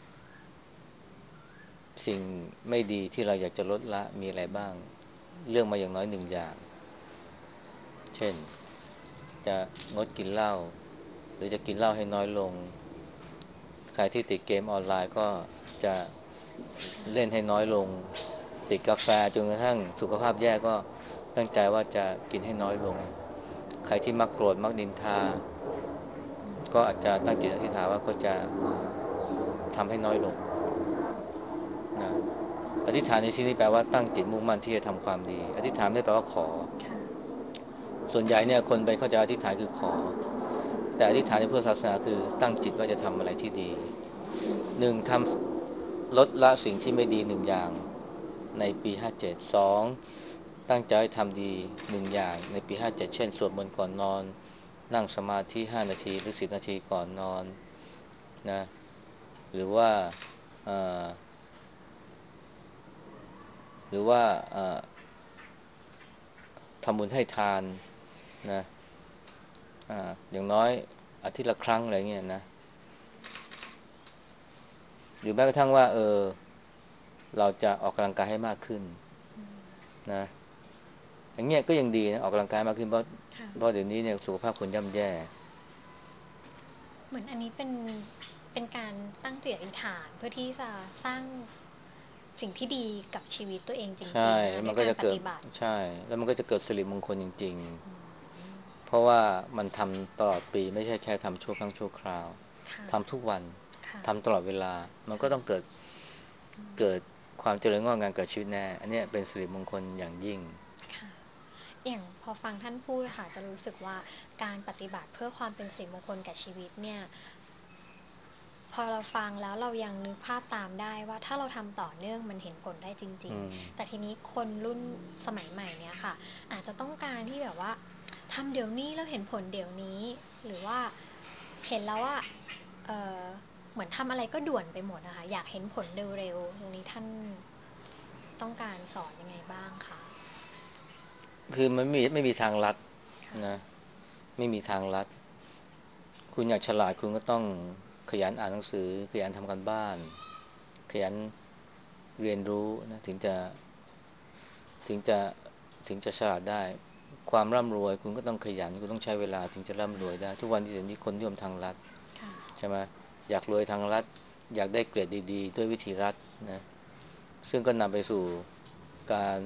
Speaker 2: สิ่งไม่ดีที่เราอยากจะลดละมีอะไรบ้างเรื่องมาอย่างน้อยหนึ่งอย่างเช่นจะงดกินเหล้าหรือจะกินเหล้าให้น้อยลงใครที่ติดเกมออนไลน์ก็จะเล่นให้น้อยลงติดกาแฟจนกระทั่งสุขภาพแย่ก็ตั้งใจว่าจะกินให้น้อยลงใครที่มักโกรธมักนินทาก็อาจจะตั้งจิตอธิษฐานว่าก็จะทำให้น้อยลงนะอธิษฐานในที่นี้แปลว่าตั้งจิตมุ่งมั่นที่จะทำความดีอธิษฐานไม่ได้แปลว่าขอ
Speaker 1: ค่ะ
Speaker 2: ส่วนใหญ่เนี่ยคนไปเข้าใจอธิษฐานคือขอแต่อธิษฐานในพุทธศาสนาคือตั้งจิตว่าจะทำอะไรที่ดีหนึ่งทำลดละสิ่งที่ไม่ดีหนึ่งอย่างในปี57สองตั้งใจทำดีหนึ่งอย่างในปี57เช่นสวดมนต์ก่อนนอนนั่งสมาธิ5 นาทีหรือ10 นาทีก่อนนอนนะหรือว่าเอ่อหรือว่าทำบุญให้ทานนะอย่างน้อยอาทิตย์ละครั้งอะไรเงี้ยนะหรือแม้กระทั่งว่าเราจะออกกำลังกายให้มากขึ้นนะอย่างเงี้ยก็ยังดีนะออกกำลังกายมากขึ้น
Speaker 1: ค่ะ
Speaker 2: เพราะเดี๋ยวนี้เนี่ยสุขภาพคนย่ำแย่
Speaker 1: เหมือนอันนี้เป็นการตั้งจิตอธิษฐานเพื่อที่จะสร้างสิ่งที่ดีกับชีวิตตัวเองจ
Speaker 2: ใช่
Speaker 1: ริงๆนะคะ
Speaker 2: แล้ว
Speaker 1: ด้วยการ
Speaker 2: มันก็จะเกิด
Speaker 1: ปฏิบัติ
Speaker 2: ใช่แล้วมันก็จะเกิดสิริมงคลจริง
Speaker 1: อืม
Speaker 2: ๆเพราะว่ามันทำตลอดปีไม่ใช่แค่ทำชั่วครั้งชั่วคราว
Speaker 1: ค่ะ
Speaker 2: ทำทุกวัน
Speaker 1: ค่ะ
Speaker 2: ทำตลอดเวลามันก็
Speaker 1: ค่ะ
Speaker 2: ต้องเกิดความเจริญงอกงามเกิดชีวิตแน่อันเนี้ยเป็นสิริมงคลอย่างยิ่ง
Speaker 1: ค่ะ อย่างพอฟังท่านพูดค่ะจะรู้สึกว่าการปฏิบัติเพื่อความเป็นสิริมงคลกับชีวิตเนี่ยพอเราฟังแล้วเรายังนึกภาพตามได้ว่าถ้าเราทำต่อเนื่องมันเห็นผลได้จริง
Speaker 2: อืม
Speaker 1: ๆแต่ทีนี้คนรุ่นสมัยใหม่เนี่ยค่ะอาจจะต้องการที่แบบว่าทำเดี๋ยวนี้แล้วเห็นผลเดี๋ยวนี้หรือว่าเห็นแล้วว่าเออเหมือนทำอะไรก็ด่วนไปหมดอะค่ะอยากเห็นผลเร็วๆตรงนี้ท่านต้องการสอนยังไงบ้างคะ
Speaker 2: คือมันไม่มีทางลัด
Speaker 1: ค่ะ
Speaker 2: นะไม่มีทางลัด คุณอยากฉลาดคุณก็ต้องขยันอ่านหนังสือขยันทำการบ้านขยันเรียนรู้นะถึงจะถึงจะฉลาดได้ความร่ำรวยคุณก็ต้องขยันคุณต้องใช้เวลาถึงจะร่ำรวยได้ทุกวันนี้เดี๋ยวนี้คนนิยมทางลัด
Speaker 1: ค่ะ
Speaker 2: ใช่ไหมอยากรวยทางลัดอยากได้เกรดดีๆด้วยวิธีลัดนะซึ่งก็นำไปสู่การ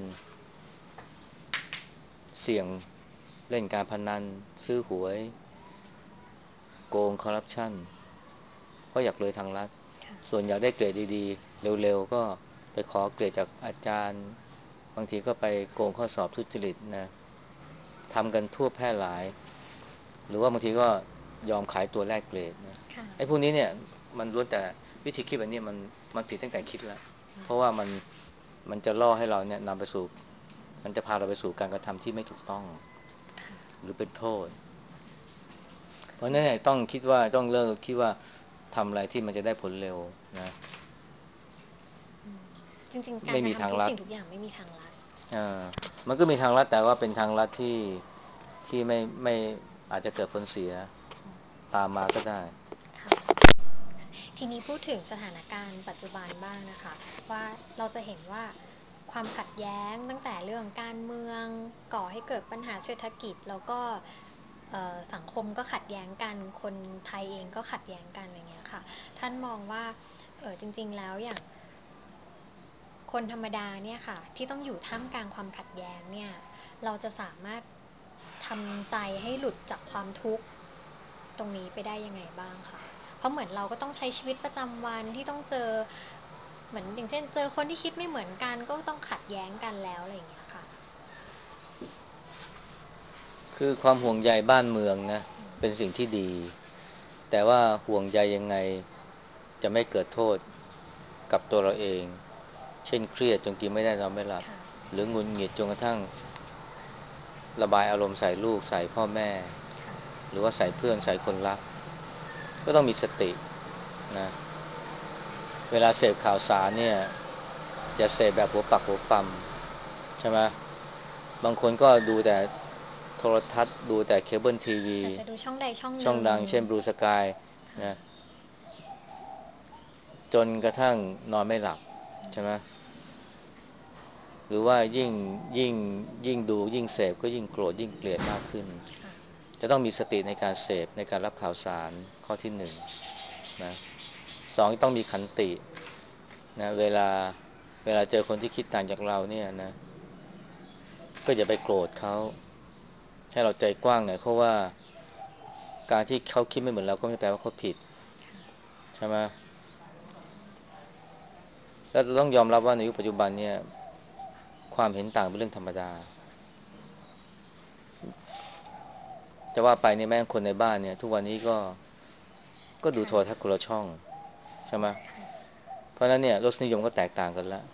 Speaker 2: เสี่ยงเล่นการพนันซื้อหวยโกงคอร์รัปชันเพราะอยากเลยทางลัดส่
Speaker 1: ค่ะ
Speaker 2: วนอยากได้เกรดดีๆเร็วๆก็ไปขอเกรดจากอาจารย์บางทีก็ไปโกงข้อสอบทุจริตนะทำกันทั่วแพร่หลายหรือว่าบางทีก็ยอมขายตัวแลกเกรดนะไอ้พวก
Speaker 1: ค่ะ
Speaker 2: นี้เนี่ยมันล้วนแต่วิธีคิดแบบนี้มันผิดตั้งแต่คิดแล้วเพราะว่ามันจะล่อให้เราเนี่ยนำไปสู่มันจะพาเราไปสู่การกระทำที่ไม่ถูกต้อง
Speaker 1: ค่ะ
Speaker 2: หรือเป็นโทษเพราะ
Speaker 1: คือ
Speaker 2: นั้นเนี่ยต้องคิดว่าต้องเลิกคิดว่าทำอะไรที่มันจะได้ผลเร็วนะ
Speaker 1: จริงๆการ
Speaker 2: ไม่
Speaker 1: กระทำทุก
Speaker 2: มีทางลัด
Speaker 1: สิ่งทุกอย่างไม่มีทางลัด
Speaker 2: อ่ามันก็มีทางลัดแต่ว่าเป็นทางลัดที่ไม่อาจจะเกิดผลเสียตามมาก็ได้
Speaker 1: ค่ะทีนี้พูดถึงสถานการณ์ปัจจุบันบ้างนะคะว่าเราจะเห็นว่าความขัดแย้งตั้งแต่เรื่องการเมืองก่อให้เกิดปัญหาเศรษฐกิจแล้วก็สังคมก็ขัดแย้งกันคนไทยเองก็ขัดแย้งกันอย่างเงี้ยค่ะท่านมองว่าจริงๆแล้วอย่าง คนธรรมดาเนี่ยค่ะที่ต้องอยู่ท่ามกลางความขัดแย้งเนี่ยเราจะสามารถทำใจให้หลุดจากความทุกข์ตรงนี้ไปได้ยังไงบ้างคะเพราะเหมือนเราก็ต้องใช้ชีวิตประจำวันที่ต้องเจอเหมือนอย่างเช่นเจอคนที่คิดไม่เหมือนกันก็ต้องขัดแย้งกันแล้วอะไรอย่างเงี้ยค่ะ
Speaker 2: คือความห่วงใยบ้านเมืองนะเป็นสิ่งที่ดีแต่ว่าห่วงใยยังไงจะไม่เกิดโทษกับตัวเราเองเช่นเครียดจนกินไม่ได้นอนไม่หลับ
Speaker 1: ค่ะ
Speaker 2: หรือหงุดหงิดจนกระทั่งระบายอารมณ์ใส่ลูกใส่พ่อแม่
Speaker 1: ค่ะ
Speaker 2: หรือว่าใส่เพื่อนใส่คนรักก็ต้องมีสตินะเวลาเสพข่าวสารเนี่ยอย่าเสพแบบหัวปักหัวปั๊มใช่ไหมบางคนก็ดูแต่โทรทัศน์ดูแต่เคเบิลทีวี
Speaker 1: อาจจะดูช่องใดช่องห
Speaker 2: ช่อง
Speaker 1: นึ่ง
Speaker 2: ดังเช่นบลูสกาย
Speaker 1: ค่ะ
Speaker 2: นะจนกระทั่งนอนไม่หลับใช่ไหมหรือว่ายิ่งยิ่งดูยิ่งเสพก็ยิ่งโกรธยิ่งเกลียดมากขึ้น
Speaker 1: ค่ะ
Speaker 2: จะต้องมีสติในการเสพในการรับข่าวสารข้อที่หนึ่งนะสองต้องมีขันตินะเวลาเจอคนที่คิดต่างจากเราเนี่ยนะก็อย่าไปโกรธเขาให้เราใจกว้างหน่อยเพราะว่าการที่เขาคิดไม่เหมือนเราก็ไม่แปลว่าเขาผิดใช่ไหมแล้วเราต้องยอมรับว่าในยุคปัจจุบันเนี่ยความเห็นต่างเป็นเรื่องธรรมดาจะว่าไปเนี่ยแม้คนในบ้านเนี่ยทุกวันนี้ก็ดูโทรทัศน์
Speaker 1: ค่ะ
Speaker 2: คนละช่องใช่ไหมเพราะฉะนั้นเนี่ยรสนิยมก็แตกต่างกันแล้ว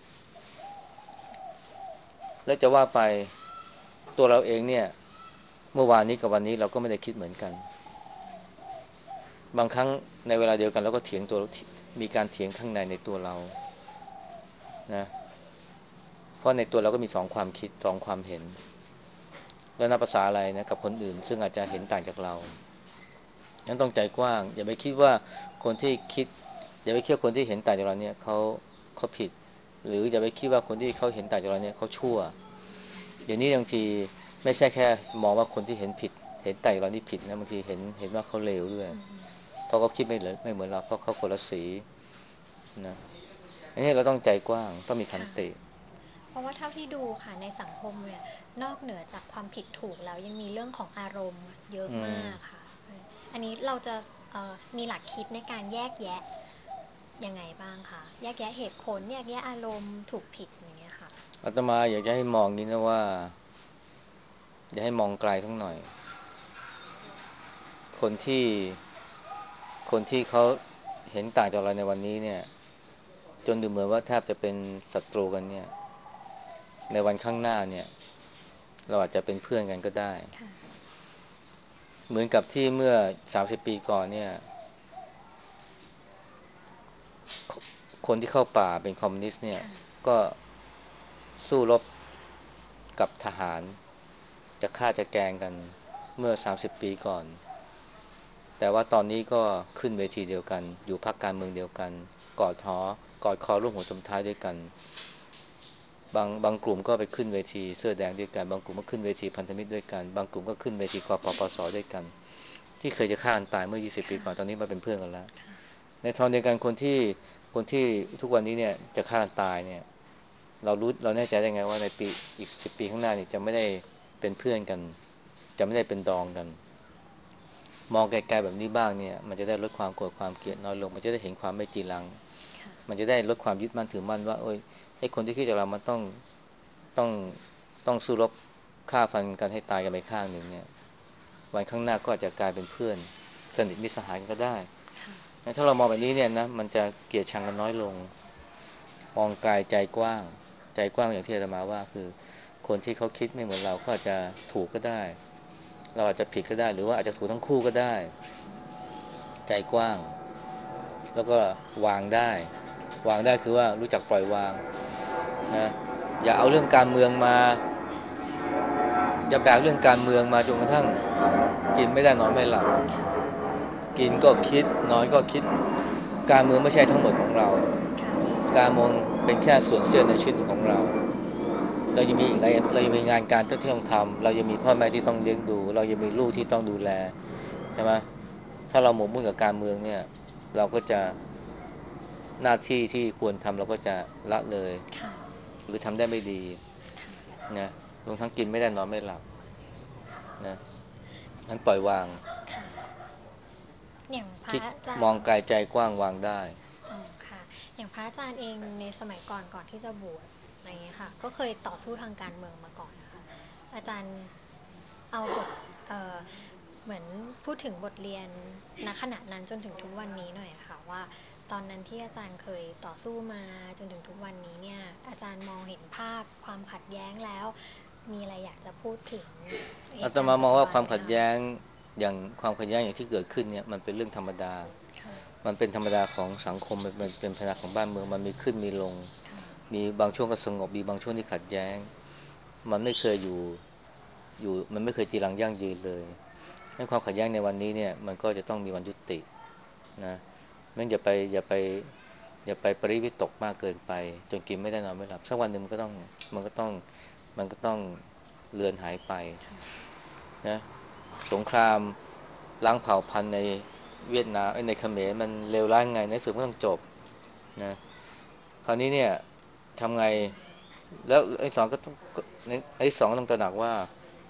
Speaker 2: แล้วจะว่าไปตัวเราเองเนี่ยเมื่อวานนี้กับวันนี้เราก็ไม่ได้คิดเหมือนกันบางครั้งในเวลาเดียวกันเราก็เถียงตัวมีการเถียงข้างในตัวเรานะเพราะในตัวเราก็มีสองความคิดสองความเห็นแล้วนับภาษาอะไรนะกับคนอื่นซึ่งอาจจะเห็นต่างจากเรานั้นต้องใจกว้างอย่าไปคิดว่าคนที่คิดอย่าไปคิดว่าคนที่เห็นต่างจากเราเนี่ยเขาผิดหรืออย่าไปคิดว่าคนที่เขาเห็นต่างจากเราเนี่ยเขาชั่วเดี๋ยวนี้บางทีไม่ใช่แค่มองว่าคนที่เห็นผิดเห็นต่างจากเรานี่ผิดนะบางทีเห็นว่าเขาเลวด้วยเพราะเขาคิดไม่เหมือนเราเพราะเขาคนละสีนะอันนี้เราต้องใจกว้างต้องมีขัน
Speaker 1: ค่ะ
Speaker 2: ติ
Speaker 1: เพราะว่าเท่าที่ดูค่ะในสังคมเนี่ยนอกเหนือจากความผิดถูกแล้วยังมีเรื่องของอารมณ์เยอะ
Speaker 2: อืม
Speaker 1: มากค่ะอันนี้เราจะมีหลักคิดในการแยกแยะยังไงบ้างคะแยกแยะเหตุผลแยกแยะอารมณ์ถูกผิดอย่างเงี้ยค่ะ
Speaker 2: อาตมาอยากจะให้มองนี้นะว่าอย่าให้มองไกลทั้งหน่อยคนที่คนที่เขาเห็นต่างจากเราในวันนี้เนี่ยจนดูเหมือนว่าแทบจะเป็นศัตรูกันเนี่ยในวันข้างหน้าเนี่ยเราอาจจะเป็นเพื่อนกันก็ได้
Speaker 1: ค่ะ
Speaker 2: เหมือนกับที่เมื่อ30ปีก่อนเนี่ยคนที่เข้าป่าเป็นคอมมิวนิสต์เนี่ย
Speaker 1: ค่ะ
Speaker 2: ก็สู้รบกับทหารจะฆ่าจะแกล้งกันเมื่อ30ปีก่อนแต่ว่าตอนนี้ก็ขึ้นเวทีเดียวกันอยู่พรรคการเมืองเดียวกันกอดหอกอดคอร่วมหัวจมท้ายด้วยกันบางกลุ่มก็ไปขึ้นเวทีเสื้อแดงด้วยกันบางกลุ่มก็ขึ้นเวทีพันธมิตรด้วยกันบางกลุ่มก็ขึ้นเวทีกปปสด้วยกันที่เคยจะฆ่ากันตายเมื่อ20ปี
Speaker 1: ค่ะ
Speaker 2: ก่อนตอนนี้มาเป็นเพื่อนกันแล้ว
Speaker 1: ค่ะ
Speaker 2: ในทางเดียวกันคนที่ทุกวันนี้เนี่ยจะฆ่ากันตายเนี่ยเราแน่ใจได้ไงว่าในปีอีก10 ปีข้างหน้านี่จะไม่ได้เป็นเพื่อนกันจะไม่ได้เป็นดองกันมองไกลๆแบบนี้บ้างเนี่ยมันจะได้ลดความโกรธความเกลียดน้อยลงมันจะได้เห็นความไม่จีรัง
Speaker 1: ค่ะ
Speaker 2: มันจะได้ลดความยึดมั่นถือมั่นว่าโอ้ยไอ้คนที่คิดจากเรามันต้องต้องสู้รบฆ่าฟันกันให้ตายกันไปข้างหนึ่งเนี่ยวันข้างหน้าก็อาจจะกลายเป็นเพื่อนสนิทมิตรสหายกันก็ได้
Speaker 1: ค่ะ
Speaker 2: ถ้าเรามองแบบนี้เนี่ยนะมันจะเกลียดชังกันน้อยลงมองไกลใจกว้างใจกว้างอย่างที่อาตมาว่าคือคนที่เขาคิดไม่เหมือนเราก็อาจจะถูกก็ได้เราอาจจะผิดก็ได้หรือว่าอาจจะถูกทั้งคู่ก็ได้ใจกว้างแล้วก็วางได้วางได้คือว่ารู้จักปล่อยวางนะอย่าเอาเรื่องการเมืองมาอย่าแบกเรื่องการเมืองมาจนกระทั่งกินไม่ได้นอนไม่หลับ
Speaker 1: ค่ะ
Speaker 2: กินก็คิดนอนก็คิดการเมืองไม่ใช่ทั้งหมดของเรา
Speaker 1: ค่ะ
Speaker 2: การเมืองเป็นแค่ส่วนเสี้ยวในชีวิตของเราเรายังมีอีกหลายเรายังมีงานการที่ต้องทำเรายังมีพ่อแม่ที่ต้องเลี้ยงดูเรายังมีลูกที่ต้องดูแลใช่ไหมถ้าเราหมกมุ่นกับการเมืองเนี่ยเราก็จะหน้าที่ที่ควรทำเราก็จะละเลย
Speaker 1: ค่ะ
Speaker 2: หรือทำได้ไม่ดี
Speaker 1: ค่ะ
Speaker 2: นะรวมทั้งกินไม่ได้นอนไม่หลับนะนั้นปล่อยวาง
Speaker 1: ค่ะอย่างพระ
Speaker 2: คิด
Speaker 1: อาจา
Speaker 2: มอง
Speaker 1: รย์
Speaker 2: ไกลใจกว้างวางได้
Speaker 1: อ๋อค่ะอย่างพระอาจารย์เองในสมัยก่อนที่จะบวชอะไรอย่างเงี้ยค่ะก็เคยต่อสู้ทางการเมืองมาก่อนนะคะอาจารย์เอาบทเอ่อเหมือนพูดถึงบทเรียนณขณะนั้นจนถึงทุกวันนี้หน่อยอะค่ะว่าตอนนั้นที่อาจารย์เคยต่อสู้มาจนถึงทุกวันนี้เนี่ยอาจารย์มองเห็นภาพความขัดแย้งแล้วมีอะไรอยากจะพูดถึงเห
Speaker 2: อาต
Speaker 1: ตุการณ์ปัจจุ
Speaker 2: มามองว่า
Speaker 1: บันไหมคะ
Speaker 2: ความขัดแย้งอย่างความขัดแย้งอย่างที่เกิดขึ้นเนี่ยมันเป็นเรื่องธรรมดา
Speaker 1: ค่ะ
Speaker 2: มันเป็นธรรมดาของสังคมมันเป็นธรรมดาของบ้านเมืองมันมีขึ้นมีลง
Speaker 1: ค่ะ
Speaker 2: มีบางช่วงก็สงบมีบางช่วงที่ขัดแย้งมันไม่เคยมันไม่เคยจีรังยั่งยืนเลยให้ความขัดแย้งในวันนี้เนี่ยมันก็จะต้องมีวันยุตินะงั้นอย่าไปปริวิตกมากเกินไปจนกินไม่ได้นอนไม่หลับสักวันหนึ่งมันก็ต้องมันก็ต้องเลือนหายไปนะสงครามล้างเผ่าพันธุ์ในเวียดนามในเขมรมันเลวร้ายไงในสุดก็ต้องจบนะคราวนี้เนี่ยทำไงแล้วไอ้สองก็ต้องไอ้สองก็ต้องตระหนักว่า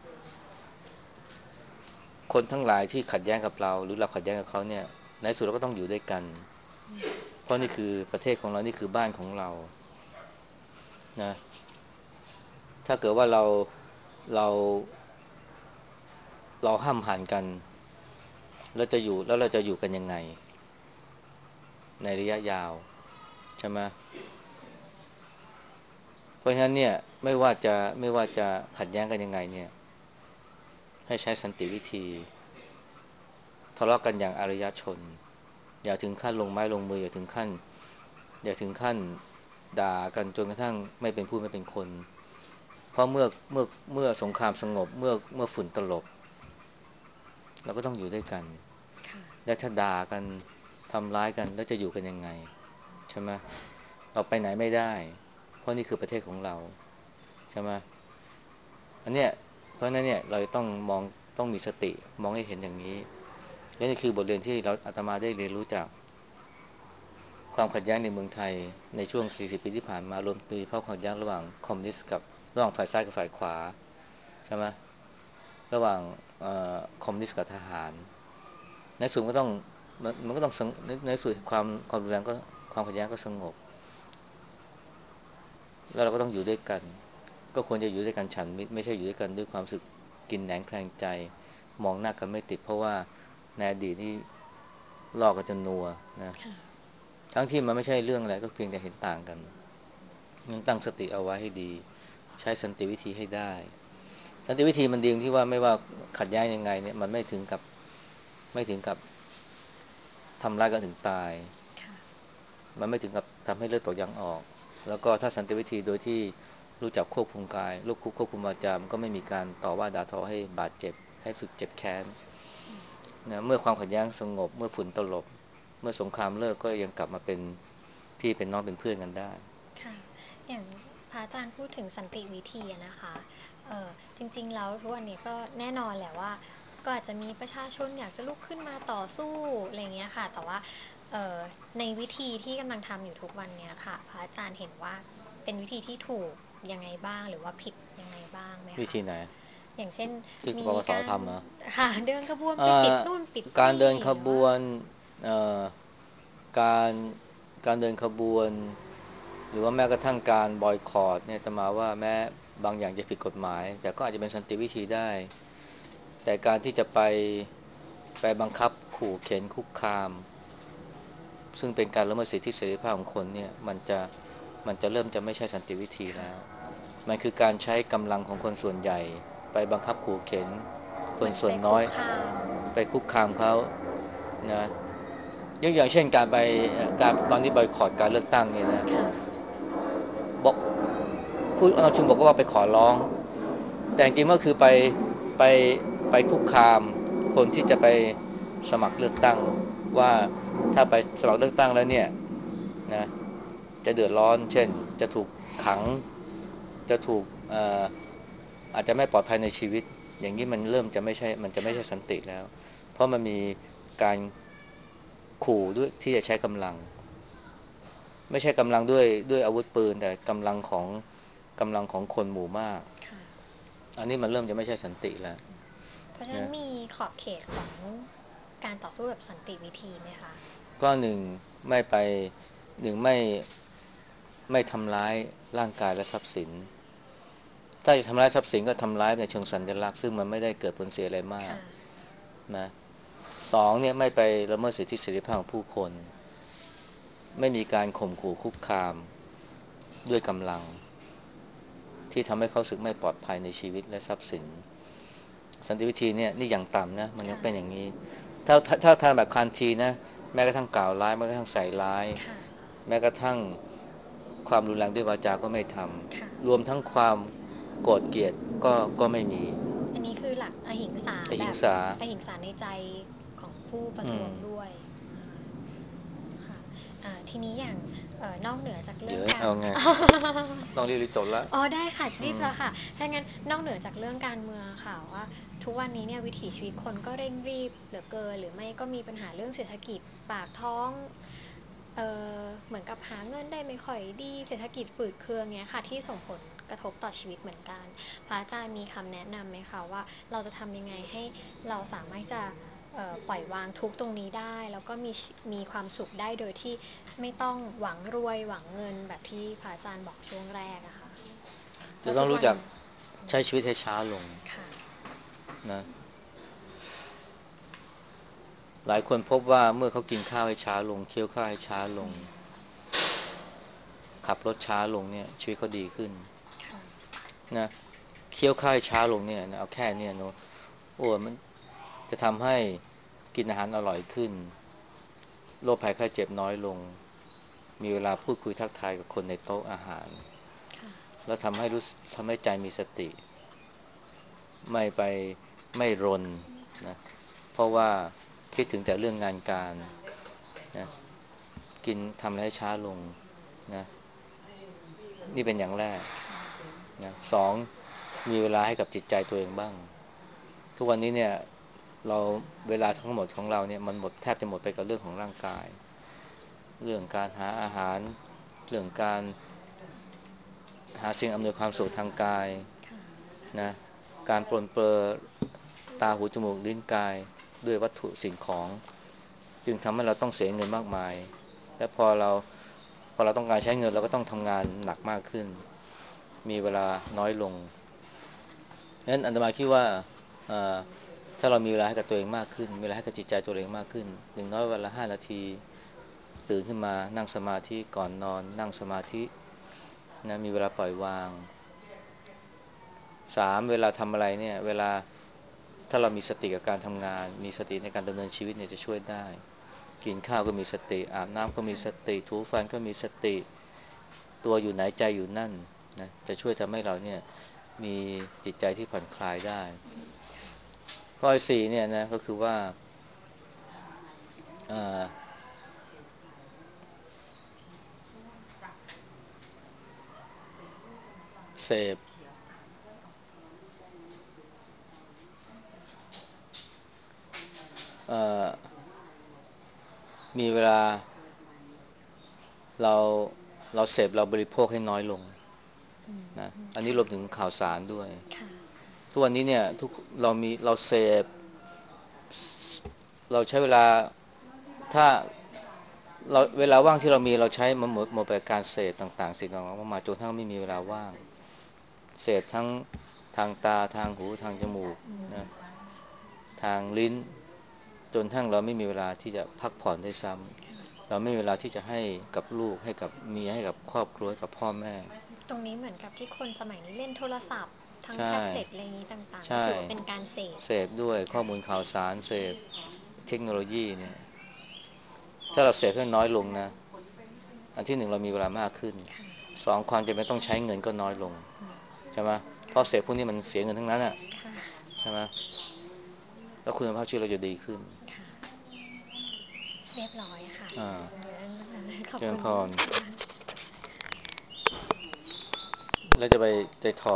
Speaker 2: คนทั้งหลายที่ขัดแย้งกับเราหรือเราขัดแย้งกับเขาเนี่ยในสุดเราก็ต้องอยู่ด้วยกันเพราะนี่
Speaker 1: ค่ะ
Speaker 2: คือประเทศของเรานี่คือบ้านของเรานะถ้าเกิดว่าเราเราห้ามหันกันแล้วเราจะอยู่กันยังไงในระยะยาวใช่ไหมเพราะฉะนั้นเนี่ยไม่ว่าจะขัดแย้งกันยังไงเนี่ยให้ใช้สันติวิธีทะเลาะกันอย่างอารยชนอย่าถึงขั้นลงไม้ลงมืออย่าถึงขั้นด่ากันจนกระทั่งไม่เป็นผู้ไม่เป็นคนเพราะเมื่อสงครามสงบเมื่อฝุ่นตลบเราก็ต้องอยู่ด้วยกัน
Speaker 1: ค่ะ
Speaker 2: และถ้าด่ากันทำร้ายกันแล้วจะอยู่กันยังไงใช่ไหมเราไปไหนไม่ได้เพราะนี่คือประเทศของเราใช่ไหมอันเนี้ยเพราะนั้นเนี่ยเราต้องมีสติมองให้เห็นอย่างนี้และนี่คือบทเรียนที่เราอาตมาได้เรียนรู้จากความขัดแย้งในเมืองไทยในช่วง40ปีที่ผ่านมารวมโดยเฉพาะความขัดแย้งระหว่างคอมมิวนิสต์กับระหว่างฝ่ายซ้ายกับฝ่ายขวาใช่ไหมระหว่างคอมมิวนิสต์กับทหารในส่วนก็ต้องมันก็ต้องในส่วนความรุนแรงก็ความขัดแย้งก็สงบแล้วเราก็ต้องอยู่ด้วยกันก็ควรจะอยู่ด้วยกันฉันมิตรไม่ใช่อยู่ด้วยกันด้วยความรู้สึกกินแหนงแคลงใจมองหน้ากันไม่ติดเพราะว่าในอดีตนี่ลอกกันจนนัวนะทั้งที่มันไม่ใช่เรื่องอะไรก็เพียงแต่เห็นต่างกันงั้นตั้งสติเอาไว้ให้ดีใช้สันติวิธีให้ได้สันติวิธีมันดีตรงที่ว่าไม่ว่าขัดแย้งยังไงเนี่ยมันไม่ถึงกับทำร้ายกันถึงตายมันไม่ถึงกับทำให้เลือดตกยางออกแล้วก็ถ้าสันติวิธีโดยที่รู้จักควบคุมกายควบคุมวาจามันก็ไม่มีการต่อว่าด่าทอให้บาดเจ็บให้รู้สึกเจ็บแค้นนะเมื่อความขัดแย้งสงบเมื่อฝุ่นตลบเมื่อสงครามเลิกก็ยังกลับมาเป็นพี่เป็นน้องเป็นเพื่อนกันได้
Speaker 1: ค่ะอย่างพระอาจารย์พูดถึงสันติวิธีอะนะคะจริงๆแล้วทุกวันนี้ก็แน่นอนแหละว่าก็อาจจะมีประชาชนอยากจะลุกขึ้นมาต่อสู้อะไรเงี้ยค่ะแต่ว่าในวิธีที่กำลังทำอยู่ทุกวันเนี้ยค่ะพระอาจารย์เห็นว่าเป็นวิธีที่ถูกยังไงบ้างหรือว่าผิดยังไงบ้างไหมคะ
Speaker 2: วิธีไหน
Speaker 1: อย่างเช่น
Speaker 2: ที่ก
Speaker 1: มี
Speaker 2: ปปส
Speaker 1: การ
Speaker 2: ทำเหรอ
Speaker 1: ค่ะเดินขบวนไป
Speaker 2: เอ่
Speaker 1: ปิด
Speaker 2: อ
Speaker 1: นู่นปิด
Speaker 2: การ
Speaker 1: นี่
Speaker 2: เดินข
Speaker 1: หรือว่า
Speaker 2: บวนเอ่อการการเดินขบวนหรือว่าแม้กระทั่งการบอยคอตเนี่ยอาตมาว่าแม้บางอย่างจะผิดกฎหมายแต่ก็อาจจะเป็นสันติวิธีได้แต่การที่จะไปบังคับขู่เข็นคุกคามซึ่งเป็นการละเมิดสิทธิเสรีภาพของคนเนี่ยมันจะเริ่มจะไม่ใช่สันติวิธี
Speaker 1: ค่ะ
Speaker 2: แล้วมันคือการใช้กำลังของคนส่วนใหญ่ไปบังคับขู่เข็นคน
Speaker 1: เหมือนไป
Speaker 2: ส่วนน้อย
Speaker 1: คุกคาม
Speaker 2: ไปคุกคามเขานะอย่างเช่นการไปการตอนนี้บอยคอตการเลือกตั้งเนี่ยนะ
Speaker 1: ค่ะ
Speaker 2: บอกผู้อนุชุมบอกว่าไปขอร้องแต่จริงๆก็คือไปไปคุกคามคนที่จะไปสมัครเลือกตั้งว่าถ้าไปสมัครเลือกตั้งแล้วเนี่ยนะจะเดือดร้อนเช่นจะถูกขังจะถูกอาจจะไม่ปลอดภัยในชีวิตอย่างนี้มันเริ่มจะไม่ใช่มันจะไม่
Speaker 1: ค่ะ
Speaker 2: ใช่สันติแล้วเพราะมันมีการขู่ด้วยที่จะใช้กำลังไม่ใช่กำลังด้วยอาวุธปืนแต่กำลังของคนหมู่มาก
Speaker 1: ค่ะ
Speaker 2: อันนี้มันเริ่มจะไม่ใช่สันติแล้ว
Speaker 1: เพราะฉะนั้น
Speaker 2: นะ
Speaker 1: มีขอบเขตของการต่อสู้แบบสันติวิธีไหมคะ
Speaker 2: ก็หนึ่งไม่ไปหนึ่งไม่ทำร้ายร่างกายและทรัพย์สินถ้าจะทำร้ายทรัพย์สินก็ทำร้ายในเชิงสัญลักษณ์ซึ่งมันไม่ได้เกิดผลเสียอะไรมาก
Speaker 1: ค่ะ
Speaker 2: นะสองเนี่ยไม่ไปละเมิดสิทธิเสรีภาพของผู้คนไม่มีการข่มขู่คุกคามด้วยกำลังที่ทำให้เขาสึกไม่ปลอดภัยในชีวิตและทรัพย์สินสันติวิธีเนี่ยนี่อย่างต่ำนะมันยัง
Speaker 1: ค่ะ
Speaker 2: เป็นอย่างนี้ถ้าทำแบบคันทีนะแม้กระทั่งกล่าวร้ายแม้กระทั่งใส่ร้าย
Speaker 1: ค่ะ
Speaker 2: แม้กระทั่งความรุนแรงด้วยวาจาก็ไม่ท
Speaker 1: ค่ะ
Speaker 2: ำรวมทั้งความโกรธเกลียดก็ไม่มี
Speaker 1: อันนี้คือหลักอหิงสาแบบ
Speaker 2: อหิงสา
Speaker 1: อหิงสาในใจของผู้ประ
Speaker 2: อืม
Speaker 1: ท้วงด้วยนะคะค่ะทีนี้อย่างนอกเหนือจากเรื่
Speaker 2: เดี๋
Speaker 1: องการ
Speaker 2: ยวเอาไงต้องรีบจบละ
Speaker 1: อ๋อได้ค่ะรี
Speaker 2: อืม
Speaker 1: บแล้วค่ะถ้างั้นนอกเหนือจากเรื่องการเมืองค่ะว่าทุกวันนี้เนี่ยวิถีชีวิตคนก็เร่งรีบเหลือเกินหรือไม่ก็มีปัญหาเรื่องเศรษฐกิจปากท้องเหมือนกับหาเงินได้ไม่ค่อยดีเศรษฐกิจฝืดเคืองเงี้ยค่ะที่ส่งผลกระทบต่อชีวิตเหมือนกันพระอาจารย์มีคำแนะนำไหมคะว่าเราจะทำยังไงให้เราสามารถจะปล่อยวางทุกตรงนี้ได้แล้วก็มีความสุขได้โดยที่ไม่ต้องหวังรวยหวังเงินแบบที่พระอาจารย์บอกช่วงแรกอะค่ะ เพ
Speaker 2: จะ
Speaker 1: ราะทุกวัน
Speaker 2: ต้องรู้จักใช้ชีวิตให้ช้าลง
Speaker 1: ค่ะ
Speaker 2: นะหลายคนพบว่าเมื่อเขากินข้าวให้ช้าลงเคี้ยวข้าวให้ช้าลงขับรถช้าลงเนี่ยชีวิตเขาดีขึ้น
Speaker 1: ค่ะ
Speaker 2: นะเคี้ยวข้าวให้ช้าลงเนี่ยนะเอาแค่เนี่ยเนาะโอ้มันจะทำให้กินอาหารอร่อยขึ้นโรคภัยไข้เจ็บน้อยลงมีเวลาพูดคุยทักทายกับคนในโต๊ะอาหาร
Speaker 1: ค่ะ
Speaker 2: แล้วทำให้ใจมีสติไม่ไปไม่รนนะเพราะว่าคิดถึงแต่เรื่องงานการนะกินทำอะไรให้ช้าลงนะนี่เป็นอย่างแรกนะสองมีเวลาให้กับจิตใจตัวเองบ้างทุกวันนี้เนี่ยเราเวลาทั้งหมดของเราเนี่ยมันหมดแทบจะหมดไปกับเรื่องของร่างกายเรื่องการหาอาหารเรื่องการหาสิ่งอำนวยความสะดวกทางกาย
Speaker 1: ค่ะ
Speaker 2: นะการปรนเปื้อตาหูจมูกลิ้นกายด้วยวัตถุสิ่งของจึงทำให้เราต้องเสียเงินมากมายและพอเราต้องการใช้เงินเราก็ต้องทำงานหนักมากขึ้นมีเวลาน้อยลงงั้นอาตมาคิดว่าเอ่อถ้าเรามีเวลาให้กับตัวเองมากขึ้นมีเวลาให้กับจิตใจตัวเองมากขึ้นอย่างน้อยวันละ5 นาทีตื่นขึ้นมานั่งสมาธิก่อนนอนนั่งสมาธินะมีเวลาปล่อยวาง3เวลาทำอะไรเนี่ยเวลาถ้าเรามีสติกับการทำงานมีสติในการดำเนินชีวิตเนี่ยจะช่วยได้กินข้าวก็มีสติอาบน้ำก็มีส
Speaker 1: ค่ะ
Speaker 2: ติถูฟันก็มีสติตัวอยู่ไหนใจอยู่นั่นนะจะช่วยทำให้เราเนี่ยมีจิตใจที่ผ่อนคลายได้ข้อที่สี่เนี่ยนะก็คือว่าเอ่อเสพเอ่อมีเวลาเราเราเสพเราบริโภคให้น้อยลง
Speaker 1: อืม
Speaker 2: นะอันนี้
Speaker 1: ค่ะ
Speaker 2: รวมถึงข่าวสารด้วย
Speaker 1: ค่ะ
Speaker 2: ทุกวันนี้เนี่ยเราเสพเราใช้เวลาถ้าเวลาว่างที่เรามีเราใช้มันหมดไปกับการเสพต่างๆสิ่งต่างๆมากมายจนทั้งไม่มีเวลาว่างเสพทั้งทางตาทางหูทางจมูกนะทางลิ้นจนทั้งเราไม่มีเวลาที่จะพักผ่อนได้วยซ้ำเราไม่มีเวลาที่จะให้กับลูกให้กับเมียให้กับครอบครัวให้กับพ่อแม่
Speaker 1: ตรงนี้เหมือนกับที่คนสมัยนี้เล่นโทรศัพท์ทั้ง
Speaker 2: ใช่
Speaker 1: แท็บเล็ตอะไรนี้ต่างๆก็
Speaker 2: ใช่
Speaker 1: ถือว่าเป็นการเสพ
Speaker 2: เสพด้วยข้อ
Speaker 1: ค่ะ
Speaker 2: มูลข่าวสารเสพเทคโนโลยีเนี่ยถ้าเราเสพให้น้อยลงนะอันที่หนึ่งเรามีเวลามากขึ้น
Speaker 1: ค่ะ
Speaker 2: สองความจำเป็นต้องใช้เงินก็น้อยลงใช่ไหมเพราะเสพพวกนี้มันเสียเงินทั้งนั้นอ่ะ
Speaker 1: ค่ะ
Speaker 2: ใช่ไหมแล้วคุณภาพชีวิตเราจะดีขึ้น
Speaker 1: ค่ะเรียบร้อยค่ะ
Speaker 2: อ่า
Speaker 1: ขอบ
Speaker 2: เจริญพ
Speaker 1: คุณมา
Speaker 2: ร
Speaker 1: กค่ะ
Speaker 2: แล้วจะไปถอด